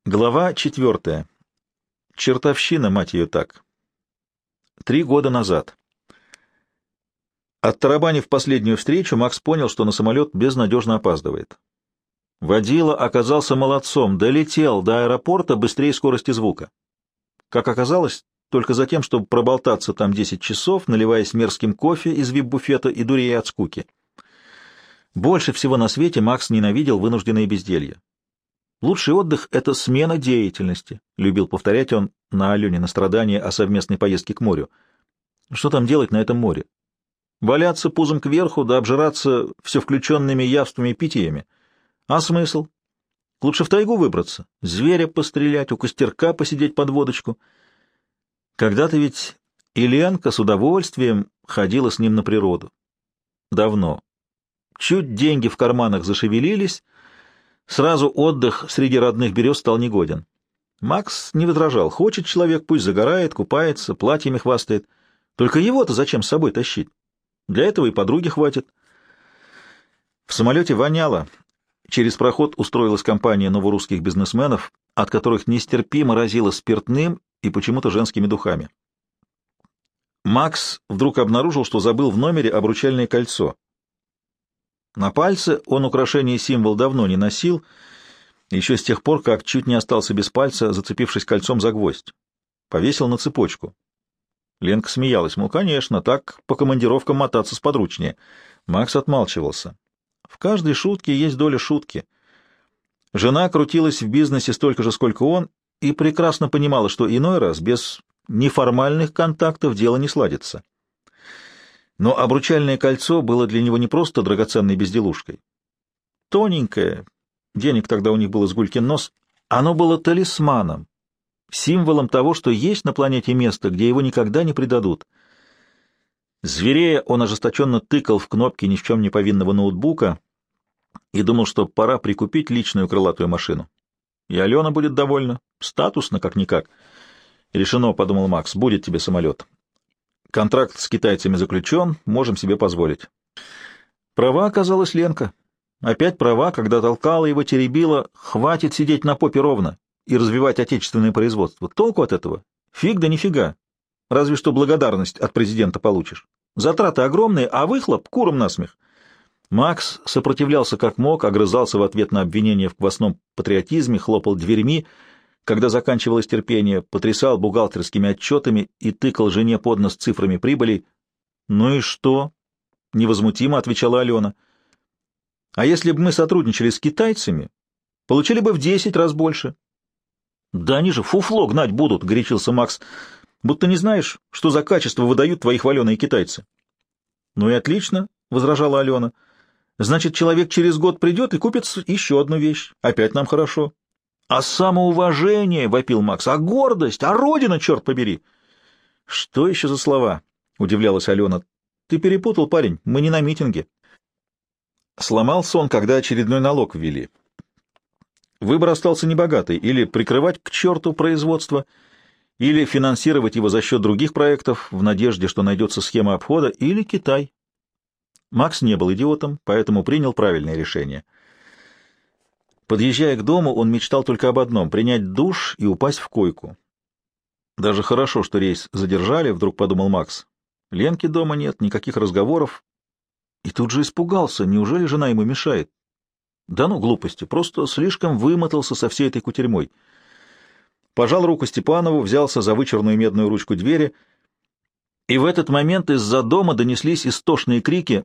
Глава 4. Чертовщина, мать ее, так. 3 года назад. Оттарабанив последнюю встречу, Макс понял, что на самолет безнадежно опаздывает. Водила оказался молодцом, долетел до аэропорта быстрее скорости звука. Как оказалось, только за тем, чтобы проболтаться там 10 часов, наливаясь мерзким кофе из вип-буфета и дурея от скуки. Больше всего на свете Макс ненавидел вынужденное безделье. Лучший отдых — это смена деятельности, — любил повторять он на Алене страдания о совместной поездке к морю. Что там делать на этом море? Валяться пузом кверху да обжираться все включенными явствами и питьями. А смысл? Лучше в тайгу выбраться, зверя пострелять, у костерка посидеть под водочку. Когда-то ведь и Ленка с удовольствием ходила с ним на природу. Давно. Чуть деньги в карманах зашевелились, сразу отдых среди родных берез стал негоден. Макс не возражал. Хочет человек, пусть загорает, купается, платьями хвастает. Только его-то зачем с собой тащить? Для этого и подруги хватит. В самолете воняло. Через проход устроилась компания новорусских бизнесменов, от которых нестерпимо разило спиртным и почему-то женскими духами. Макс вдруг обнаружил, что забыл в номере обручальное кольцо. На пальце он украшение и символ давно не носил, еще с тех пор, как чуть не остался без пальца, зацепившись кольцом за гвоздь. Повесил на цепочку. Ленка смеялась, мол, конечно, так по командировкам мотаться сподручнее. Макс отмалчивался. В каждой шутке есть доля шутки. Жена крутилась в бизнесе столько же, сколько он, и прекрасно понимала, что иной раз без неформальных контактов дело не сладится. Но обручальное кольцо было для него не просто драгоценной безделушкой. Тоненькое, денег тогда у них было с гулькин нос, оно было талисманом, символом того, что есть на планете место, где его никогда не предадут. Зверея, он ожесточенно тыкал в кнопки ни в чем не повинного ноутбука и думал, что пора прикупить личную крылатую машину. И Алена будет довольна, статусно как-никак. Решено, — подумал Макс, — будет тебе самолет. Контракт с китайцами заключен, можем себе позволить. Права оказалась Ленка. Опять права, когда толкала его, теребила, хватит сидеть на попе ровно и развивать отечественное производство. Толку от этого? Фиг да нифига. Разве что благодарность от президента получишь. Затраты огромные, а выхлоп — курам насмех. Макс сопротивлялся как мог, огрызался в ответ на обвинения в квасном патриотизме, хлопал дверьми, когда заканчивалось терпение, потрясал бухгалтерскими отчетами и тыкал жене под нос цифрами прибылей. «Ну и что?» — невозмутимо отвечала Алена. «А если бы мы сотрудничали с китайцами, получили бы в 10 раз больше». «Да они же фуфло гнать будут», — горячился Макс, — «будто не знаешь, что за качество выдают твои хваленые китайцы». «Ну и отлично», — возражала Алена. «Значит, человек через год придет и купит еще одну вещь. Опять нам хорошо». «А самоуважение!» — вопил Макс. «А гордость! А родина, черт побери!» «Что еще за слова?» — удивлялась Алена. «Ты перепутал, парень, мы не на митинге». Сломался он, когда очередной налог ввели. Выбор остался небогатый: или прикрывать к черту производство, или финансировать его за счет других проектов в надежде, что найдется схема обхода, или Китай. Макс не был идиотом, поэтому принял правильное решение. Подъезжая к дому, он мечтал только об одном — принять душ и упасть в койку. Даже хорошо, что рейс задержали, вдруг подумал Макс. Ленки дома нет, никаких разговоров. И тут же испугался, неужели жена ему мешает? Да ну, глупости, просто слишком вымотался со всей этой кутерьмой. Пожал руку Степанову, взялся за вычурную медную ручку двери, и в этот момент из-за дома донеслись истошные крики.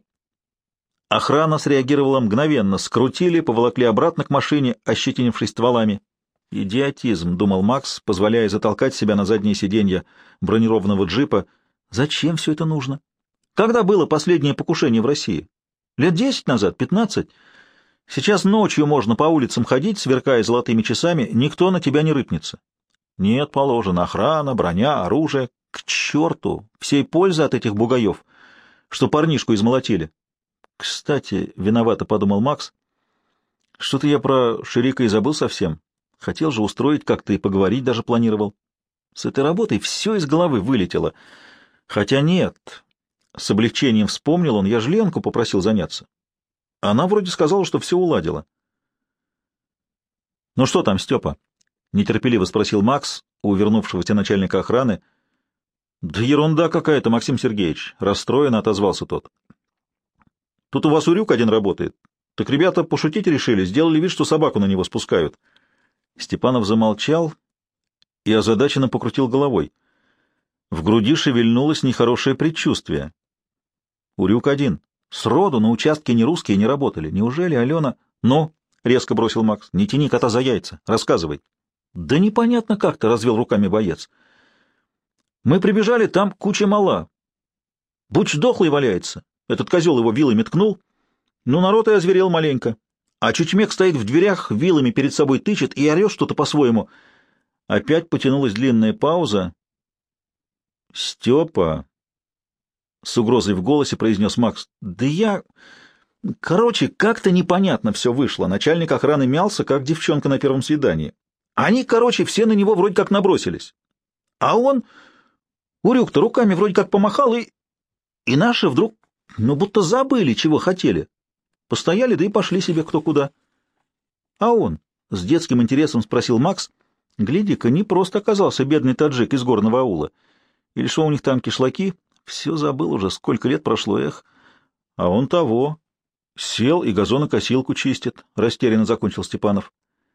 Охрана среагировала мгновенно, скрутили, поволокли обратно к машине, ощетинившись стволами. «Идиотизм», — думал Макс, позволяя затолкать себя на заднее сиденье бронированного джипа. «Зачем все это нужно? Когда было последнее покушение в России? Лет 10 назад, 15? Сейчас ночью можно по улицам ходить, сверкая золотыми часами, никто на тебя не рыпнется. Нет, положено, охрана, броня, оружие. К черту! Всей пользы от этих бугаев, что парнишку измолотили». «Кстати, виновато», — подумал Макс. «Что-то я про Ширика и забыл совсем. Хотел же устроить как-то и поговорить даже планировал. С этой работой все из головы вылетело. Хотя нет, с облегчением вспомнил он, я же Ленку попросил заняться. Она вроде сказала, что все уладила». «Ну что там, Степа?» — нетерпеливо спросил Макс у вернувшегося начальника охраны. — Да ерунда какая-то, Максим Сергеевич, — расстроенно отозвался тот. — Тут у вас урюк один работает. Так ребята пошутить решили, сделали вид, что собаку на него спускают. Степанов замолчал и озадаченно покрутил головой. В груди шевельнулось нехорошее предчувствие. Урюк один. Сроду на участке ни русские не работали. Неужели Алена... — Ну, — резко бросил Макс, — не тяни кота за яйца. Рассказывай. — Да непонятно как-то, — развел руками боец. — Мы прибежали, там куча мала. Буч дохлый валяется. Этот козел его вилами ткнул. Ну, народ и озверел маленько. А Чучмек стоит в дверях, вилами перед собой тычет и орет что-то по-своему. Опять потянулась длинная пауза. — Степа, — с угрозой в голосе произнес Макс, — да я... Короче, как-то непонятно все вышло. Начальник охраны мялся, как девчонка на первом свидании. Они, короче, все на него вроде как набросились. А он, Урюк-то, руками вроде как помахал, и наши вдруг, ну, будто забыли, чего хотели. Постояли, да и пошли себе кто куда. А он, с детским интересом спросил Макс, гляди-ка, не просто оказался бедный таджик из горного аула. Или что у них там кишлаки? Все забыл уже, сколько лет прошло, эх. А он того. Сел и газонокосилку чистит, — растерянно закончил Степанов.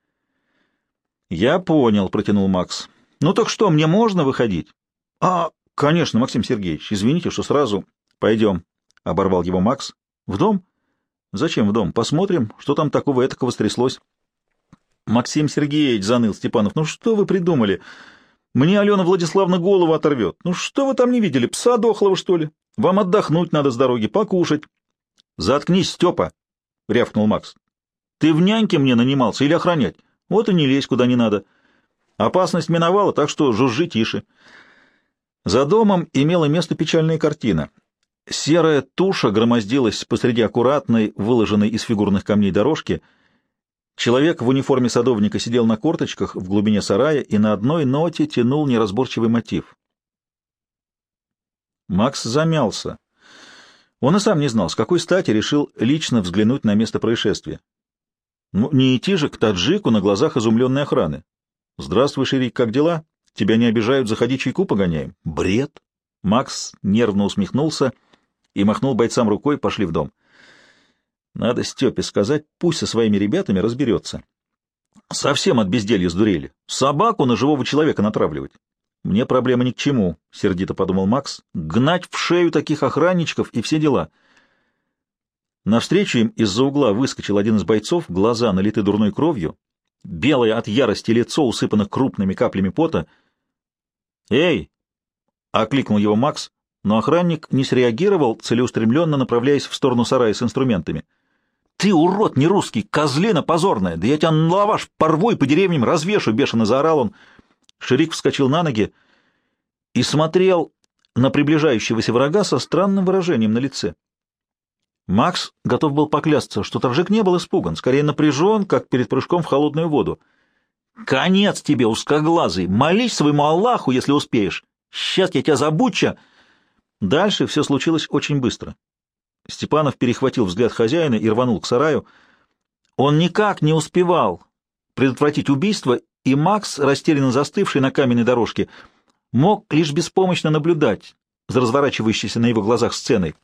— Я понял, — протянул Макс. — Ну так что, мне можно выходить? — конечно, Максим Сергеевич, извините, что сразу... — Пойдем, — оборвал его Макс. — В дом? — Зачем в дом? Посмотрим, что там такого этакого стряслось. — Максим Сергеевич, — заныл Степанов, — ну что вы придумали? Мне Алена Владиславовна голову оторвет. Ну что вы там не видели, пса дохлого, что ли? Вам отдохнуть надо с дороги, покушать. — Заткнись, Степа, — рявкнул Макс. — Ты в няньке мне нанимался или охранять? Вот и не лезь куда не надо. Опасность миновала, так что жужжи тише. За домом имела место печальная картина. Серая туша громоздилась посреди аккуратной, выложенной из фигурных камней дорожки. Человек в униформе садовника сидел на корточках в глубине сарая и на одной ноте тянул неразборчивый мотив. Макс замялся. Он и сам не знал, с какой стати решил лично взглянуть на место происшествия. Ну, не идти же к таджику на глазах изумленной охраны. «Здравствуй, Ширик, как дела? Тебя не обижают, заходи, чайку погоняем». Бред! Макс нервно усмехнулся и махнул бойцам рукой, пошли в дом. Надо Степе сказать, пусть со своими ребятами разберется. Совсем от безделья сдурели. Собаку на живого человека натравливать. Мне проблема ни к чему, — сердито подумал Макс. Гнать в шею таких охранничков и все дела. Навстречу им из-за угла выскочил один из бойцов, глаза налиты дурной кровью, белое от ярости лицо усыпано крупными каплями пота. «Эй!» — окликнул его Макс, но охранник не среагировал, целеустремленно направляясь в сторону сарая с инструментами. «Ты, урод нерусский, козлина позорная! Да я тебя на лаваш порву и по деревням развешу!» — бешено заорал он. Ширик вскочил на ноги и смотрел на приближающегося врага со странным выражением на лице. Макс готов был поклясться, что таджик не был испуган, скорее напряжен, как перед прыжком в холодную воду. «Конец тебе, узкоглазый! Молись своему Аллаху, если успеешь! Сейчас я тебя забуча!» Дальше все случилось очень быстро. Степанов перехватил взгляд хозяина и рванул к сараю. Он никак не успевал предотвратить убийство, и Макс, растерянно застывший на каменной дорожке, мог лишь беспомощно наблюдать за разворачивающейся на его глазах сценой.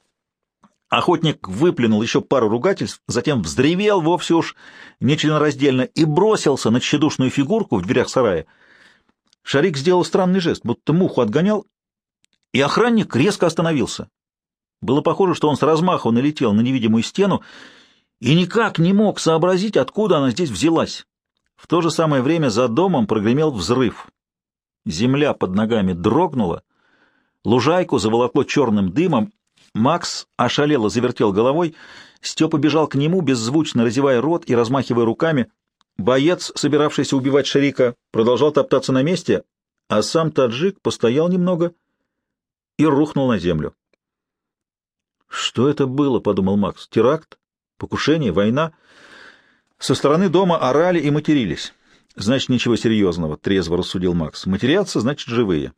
Охотник выплюнул еще пару ругательств, затем взревел вовсе уж нечленораздельно и бросился на тщедушную фигурку в дверях сарая. Шарик сделал странный жест, будто муху отгонял, и охранник резко остановился. Было похоже, что он с размаху налетел на невидимую стену и никак не мог сообразить, откуда она здесь взялась. В то же самое время за домом прогремел взрыв. Земля под ногами дрогнула, лужайку заволокло черным дымом. Макс ошалело завертел головой, Степа бежал к нему, беззвучно разевая рот и размахивая руками. Боец, собиравшийся убивать Шарика, продолжал топтаться на месте, а сам таджик постоял немного и рухнул на землю. «Что это было?» — подумал Макс. «Теракт? Покушение? Война?» Со стороны дома орали и матерились. «Значит, ничего серьезного», — трезво рассудил Макс. «Матерятся, значит, живые».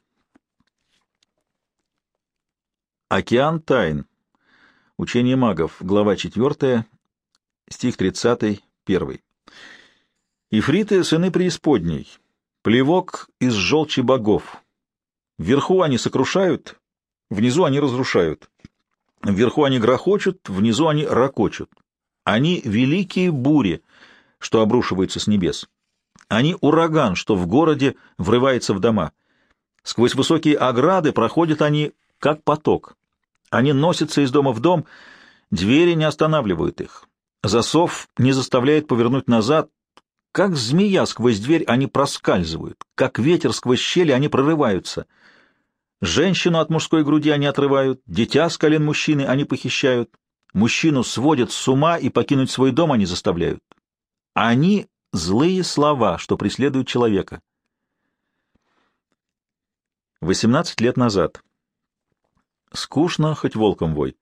Океан тайн. Учение магов. Глава 4, стих 30, 1. «Ифриты — сыны преисподней. Плевок из желчи богов. Вверху они сокрушают, внизу они разрушают. Вверху они грохочут, внизу они ракочут. Они великие бури, что обрушиваются с небес. Они ураган, что в городе врывается в дома. Сквозь высокие ограды проходят они, как поток. Они носятся из дома в дом, двери не останавливают их. Засов не заставляет повернуть назад. Как змея сквозь дверь они проскальзывают, как ветер сквозь щели они прорываются. Женщину от мужской груди они отрывают, дитя с колен мужчины они похищают, мужчину сводят с ума и покинуть свой дом они заставляют. Они — злые слова, что преследуют человека. 18 лет назад. Скучно, хоть волком вой.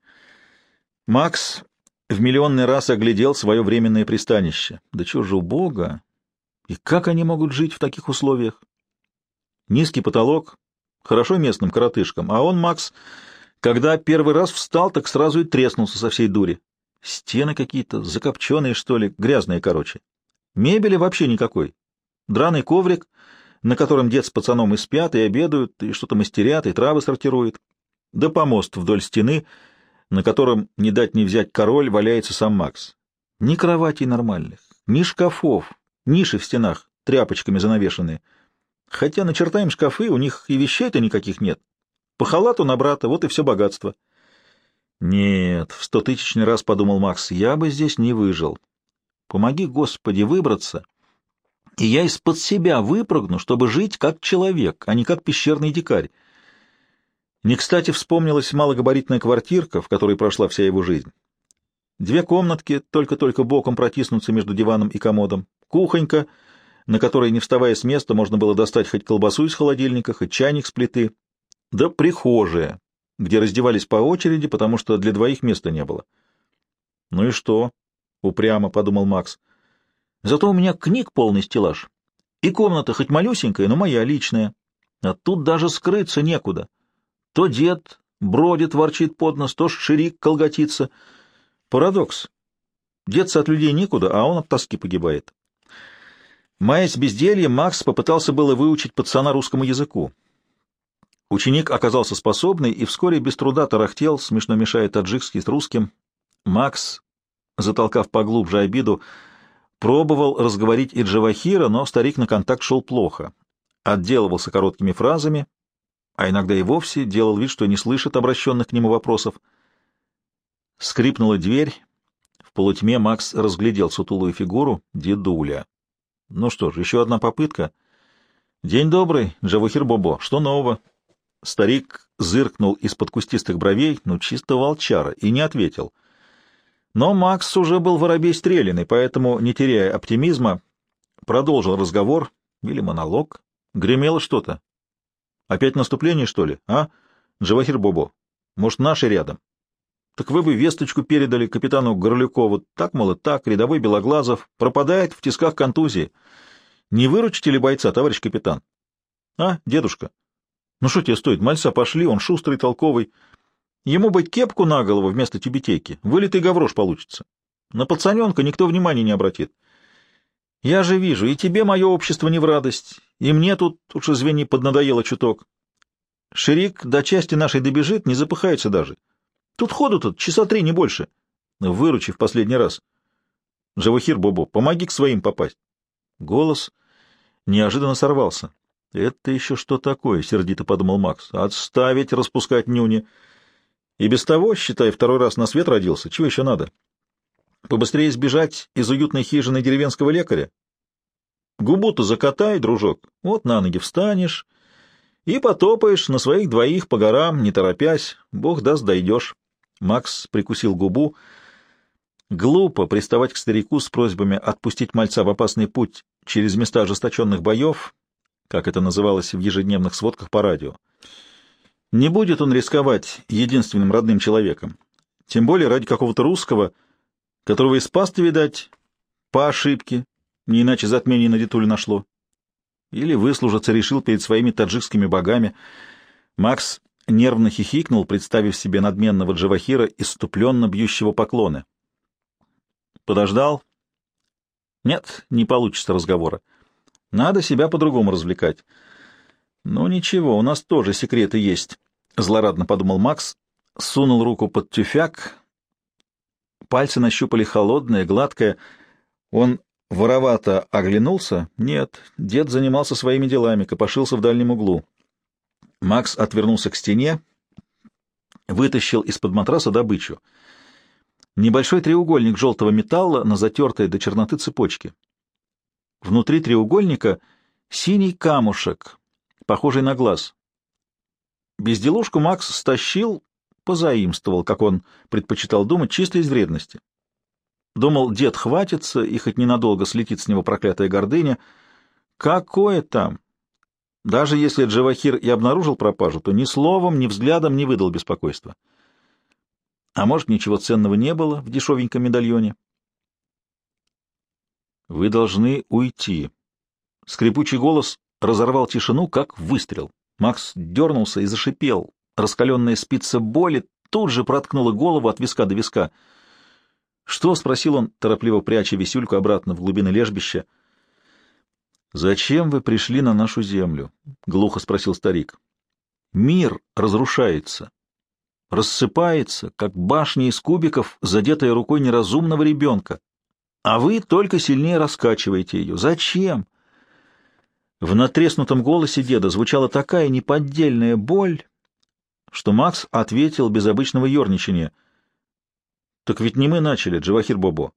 Макс в миллионный раз оглядел свое временное пристанище. Да чё же убого! И как они могут жить в таких условиях? Низкий потолок, хорошо местным коротышкам, а он, Макс, когда первый раз встал, так сразу и треснулся со всей дури. Стены какие-то закопченные, что ли, грязные, короче. Мебели вообще никакой. Драный коврик, на котором дед с пацаном и спят, и обедают, и что-то мастерят, и травы сортируют. Да помост вдоль стены, на котором, не дать не взять король, валяется сам Макс. Ни кроватей нормальных, ни шкафов, ниши в стенах, тряпочками занавешенные. Хотя начертаем шкафы, у них и вещей-то никаких нет. По халату на брата, вот и все богатство. Нет, в 100-тысячный раз подумал Макс, я бы здесь не выжил. Помоги, Господи, выбраться, и я из-под себя выпрыгну, чтобы жить как человек, а не как пещерный дикарь. Не кстати вспомнилась малогабаритная квартирка, в которой прошла вся его жизнь. 2 комнатки, только-только боком протиснуться между диваном и комодом, кухонька, на которой, не вставая с места, можно было достать хоть колбасу из холодильника, хоть чайник с плиты, да прихожая, где раздевались по очереди, потому что для двоих места не было. «Ну и что?» — упрямо подумал Макс. «Зато у меня книг полный стеллаж, и комната хоть малюсенькая, но моя личная, а тут даже скрыться некуда». То дед бродит, ворчит под нос, то ширик колготится. Парадокс. Деться от людей некуда, а он от тоски погибает. Маясь бездельем, Макс попытался было выучить пацана русскому языку. Ученик оказался способный и вскоре без труда тарахтел, смешно мешая таджикский с русским. Макс, затолкав поглубже обиду, пробовал разговорить и Джавахира, но старик на контакт шел плохо. Отделывался короткими фразами, а иногда и вовсе делал вид, что не слышит обращенных к нему вопросов. Скрипнула дверь. В полутьме Макс разглядел сутулую фигуру дедуля. Ну что ж, еще одна попытка. «День добрый, Джавахир Бобо, что нового?» Старик зыркнул из-под кустистых бровей, чисто волчара, и не ответил. Но Макс уже был воробей стреляный, поэтому, не теряя оптимизма, продолжил разговор или монолог. Гремело что-то. Опять наступление, что ли, а, Джавахир Бобо? Может, наши рядом? Так вы бы весточку передали капитану Горлюкову. Так, мол, так, рядовой Белоглазов пропадает в тисках контузии. Не выручите ли бойца, товарищ капитан? А, дедушка? Ну что тебе стоит, мальца пошли, он шустрый, толковый. Ему бы кепку на голову вместо тюбетейки, вылитый гаврош получится. На пацаненка никто внимания не обратит. Я же вижу, и тебе мое общество не в радость, и мне тут, уж извини, поднадоело чуток. Ширик до части нашей добежит, не запыхается даже. Тут ходу-то часа 3, не больше. Выручи в последний раз. Джавахир Бобо, помоги к своим попасть. Голос неожиданно сорвался. Это еще что такое, сердито подумал Макс. Отставить распускать нюни. И без того, считай, 2-й раз на свет родился. Чего еще надо? Побыстрее сбежать из уютной хижины деревенского лекаря? Губу-то закатай, дружок, вот на ноги встанешь и потопаешь на своих 2 по горам, не торопясь, бог даст, дойдешь. Макс прикусил губу. Глупо приставать к старику с просьбами отпустить мальца в опасный путь через места ожесточенных боев, как это называлось в ежедневных сводках по радио. Не будет он рисковать единственным родным человеком, тем более ради какого-то русского, которого и спас-то, видать, по ошибке, не иначе затмение на дедулю нашло. Или выслужиться решил перед своими таджикскими богами. Макс нервно хихикнул, представив себе надменного Джавахира, исступленно бьющего поклоны. Подождал. Нет, не получится разговора. Надо себя по-другому развлекать. Ну ничего, у нас тоже секреты есть, — злорадно подумал Макс, сунул руку под тюфяк. Пальцы нащупали холодное, гладкое. Он воровато оглянулся. Нет, дед занимался своими делами, копошился в дальнем углу. Макс отвернулся к стене, вытащил из-под матраса добычу. Небольшой треугольник желтого металла на затертой до черноты цепочке. Внутри треугольника синий камушек, похожий на глаз. Безделушку Макс стащил, позаимствовал, как он предпочитал думать, чисто из вредности. Думал, дед хватится, и хоть ненадолго слетит с него проклятая гордыня. Какое там? Даже если Джавахир и обнаружил пропажу, то ни словом, ни взглядом не выдал беспокойства. А может, ничего ценного не было в дешевеньком медальоне? «Вы должны уйти». Скрипучий голос разорвал тишину, как выстрел. Макс дернулся и зашипел. Раскаленная спица боли тут же проткнула голову от виска до виска. «Что?» — спросил он, торопливо пряча висюльку обратно в глубины лежбища. «Зачем вы пришли на нашу землю?» — глухо спросил старик. «Мир разрушается, рассыпается, как башня из кубиков, задетая рукой неразумного ребенка. А вы только сильнее раскачиваете ее. Зачем?» В натреснутом голосе деда звучала такая неподдельная боль, что Макс ответил без обычного ерничания. «Так ведь не мы начали, Джавахир Бобо.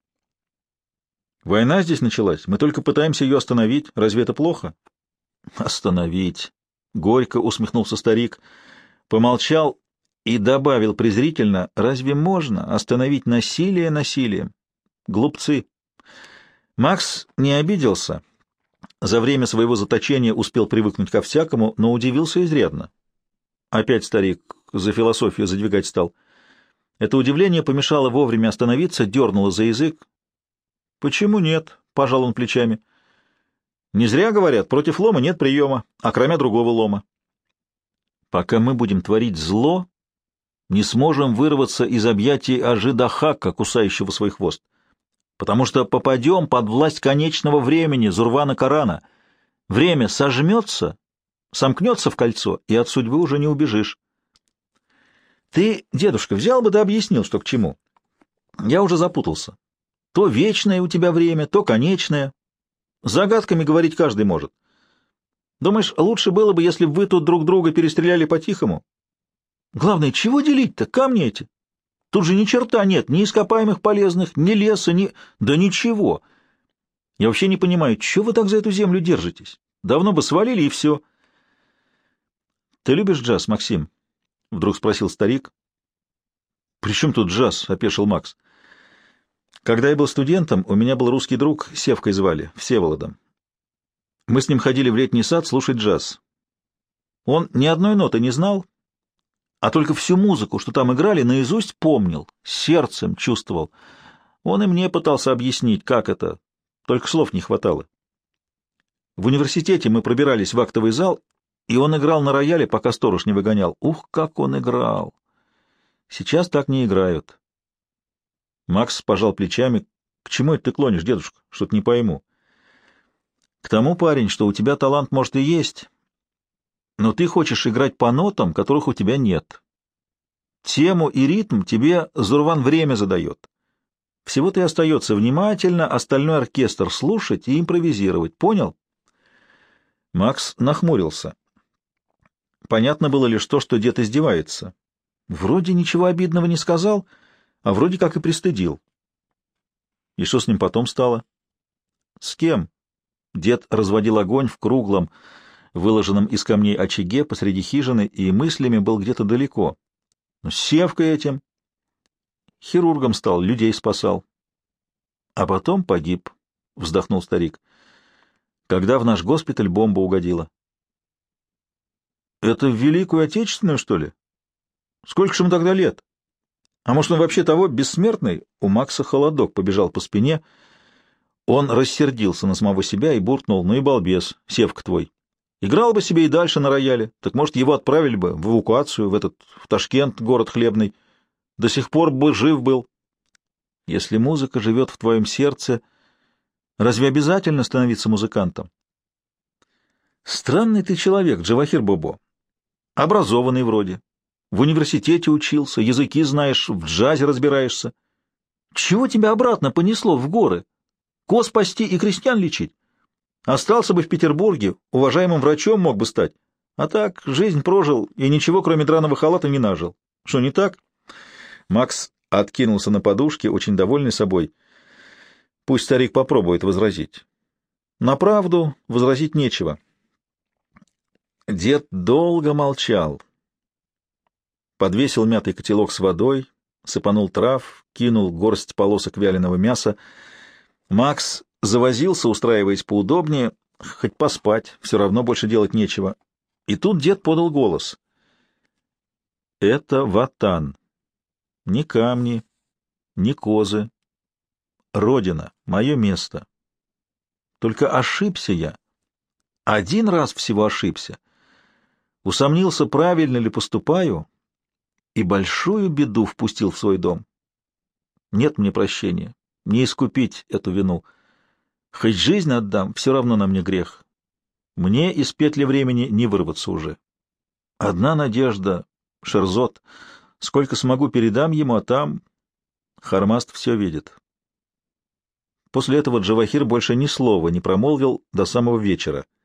Война здесь началась, мы только пытаемся ее остановить. Разве это плохо?» «Остановить!» — горько усмехнулся старик, помолчал и добавил презрительно: «Разве можно остановить насилие насилием? Глупцы!» Макс не обиделся. За время своего заточения успел привыкнуть ко всякому, но удивился изрядно. Опять старик за философию задвигать стал. Это удивление помешало вовремя остановиться, дернуло за язык. «Почему нет?» — пожал он плечами. «Не зря говорят, против лома нет приема, окромя другого лома. Пока мы будем творить зло, не сможем вырваться из объятий Ажи-Дахака, кусающего свой хвост, потому что попадем под власть конечного времени, Зурвана Корана. Время сожмется, сомкнется в кольцо, и от судьбы уже не убежишь. Ты, дедушка, взял бы да объяснил, что к чему. Я уже запутался. То вечное у тебя время, то конечное. Загадками говорить каждый может. Думаешь, лучше было бы, если бы вы тут друг друга перестреляли по-тихому? Главное, чего делить-то, камни эти? Тут же ни черта нет, ни ископаемых полезных, ни леса, ни... Да ничего. Я вообще не понимаю, чего вы так за эту землю держитесь? Давно бы свалили, и все. — Ты любишь джаз, Максим? — вдруг спросил старик. — При чем тут джаз? — опешил Макс. — Когда я был студентом, у меня был русский друг, Севкой звали, Всеволодом. Мы с ним ходили в летний сад слушать джаз. Он ни одной ноты не знал, а только всю музыку, что там играли, наизусть помнил, сердцем чувствовал. Он и мне пытался объяснить, как это, только слов не хватало. В университете мы пробирались в актовый зал, и он играл на рояле, пока сторож не выгонял. Ух, как он играл! Сейчас так не играют. Макс пожал плечами. — К чему это ты клонишь, дедушка? Что-то не пойму. — К тому, парень, что у тебя талант, может, и есть, но ты хочешь играть по нотам, которых у тебя нет. Тему и ритм тебе Зурван время задает. Всего-то и остается внимательно остальной оркестр слушать и импровизировать. Понял? Макс нахмурился. Понятно было лишь то, что дед издевается. Вроде ничего обидного не сказал, а вроде как и пристыдил. И что с ним потом стало? С кем? Дед разводил огонь в круглом, выложенном из камней очаге посреди хижины, и мыслями был где-то далеко. С Севкой этим. Хирургом стал, людей спасал. А потом погиб, — вздохнул старик, — когда в наш госпиталь бомба угодила. — Это в Великую Отечественную, что ли? Сколько же ему тогда лет? А может, он вообще того, бессмертный? У Макса холодок побежал по спине. Он рассердился на самого себя и буркнул: ну и балбес, Севка твой. Играл бы себе и дальше на рояле, так, может, его отправили бы в эвакуацию, в Ташкент, город хлебный. До сих пор бы жив был. Если музыка живет в твоем сердце, разве обязательно становиться музыкантом? Странный ты человек, Джавахир Бобо. Образованный вроде. В университете учился, языки знаешь, в джазе разбираешься. Чего тебя обратно понесло в горы? Коз пасти и крестьян лечить? Остался бы в Петербурге, уважаемым врачом мог бы стать. А так, жизнь прожил и ничего, кроме драного халата, не нажил. Что, не так? Макс откинулся на подушке, очень довольный собой. Пусть старик попробует возразить. На правду возразить нечего. Дед долго молчал. Подвесил мятый котелок с водой, сыпанул трав, кинул горсть полосок вяленого мяса. Макс завозился, устраиваясь поудобнее, хоть поспать, все равно больше делать нечего. И тут дед подал голос. Это Ватан. Ни камни, ни козы. Родина, мое место. Только ошибся я. Один раз всего ошибся. Усомнился, правильно ли поступаю, и большую беду впустил в свой дом. Нет мне прощения, не искупить эту вину. Хоть жизнь отдам, все равно на мне грех. Мне из петли времени не вырваться уже. Одна надежда, Шерзот. Сколько смогу, передам ему, а там Хармаст все видит. После этого Джавахир больше ни слова не промолвил до самого вечера.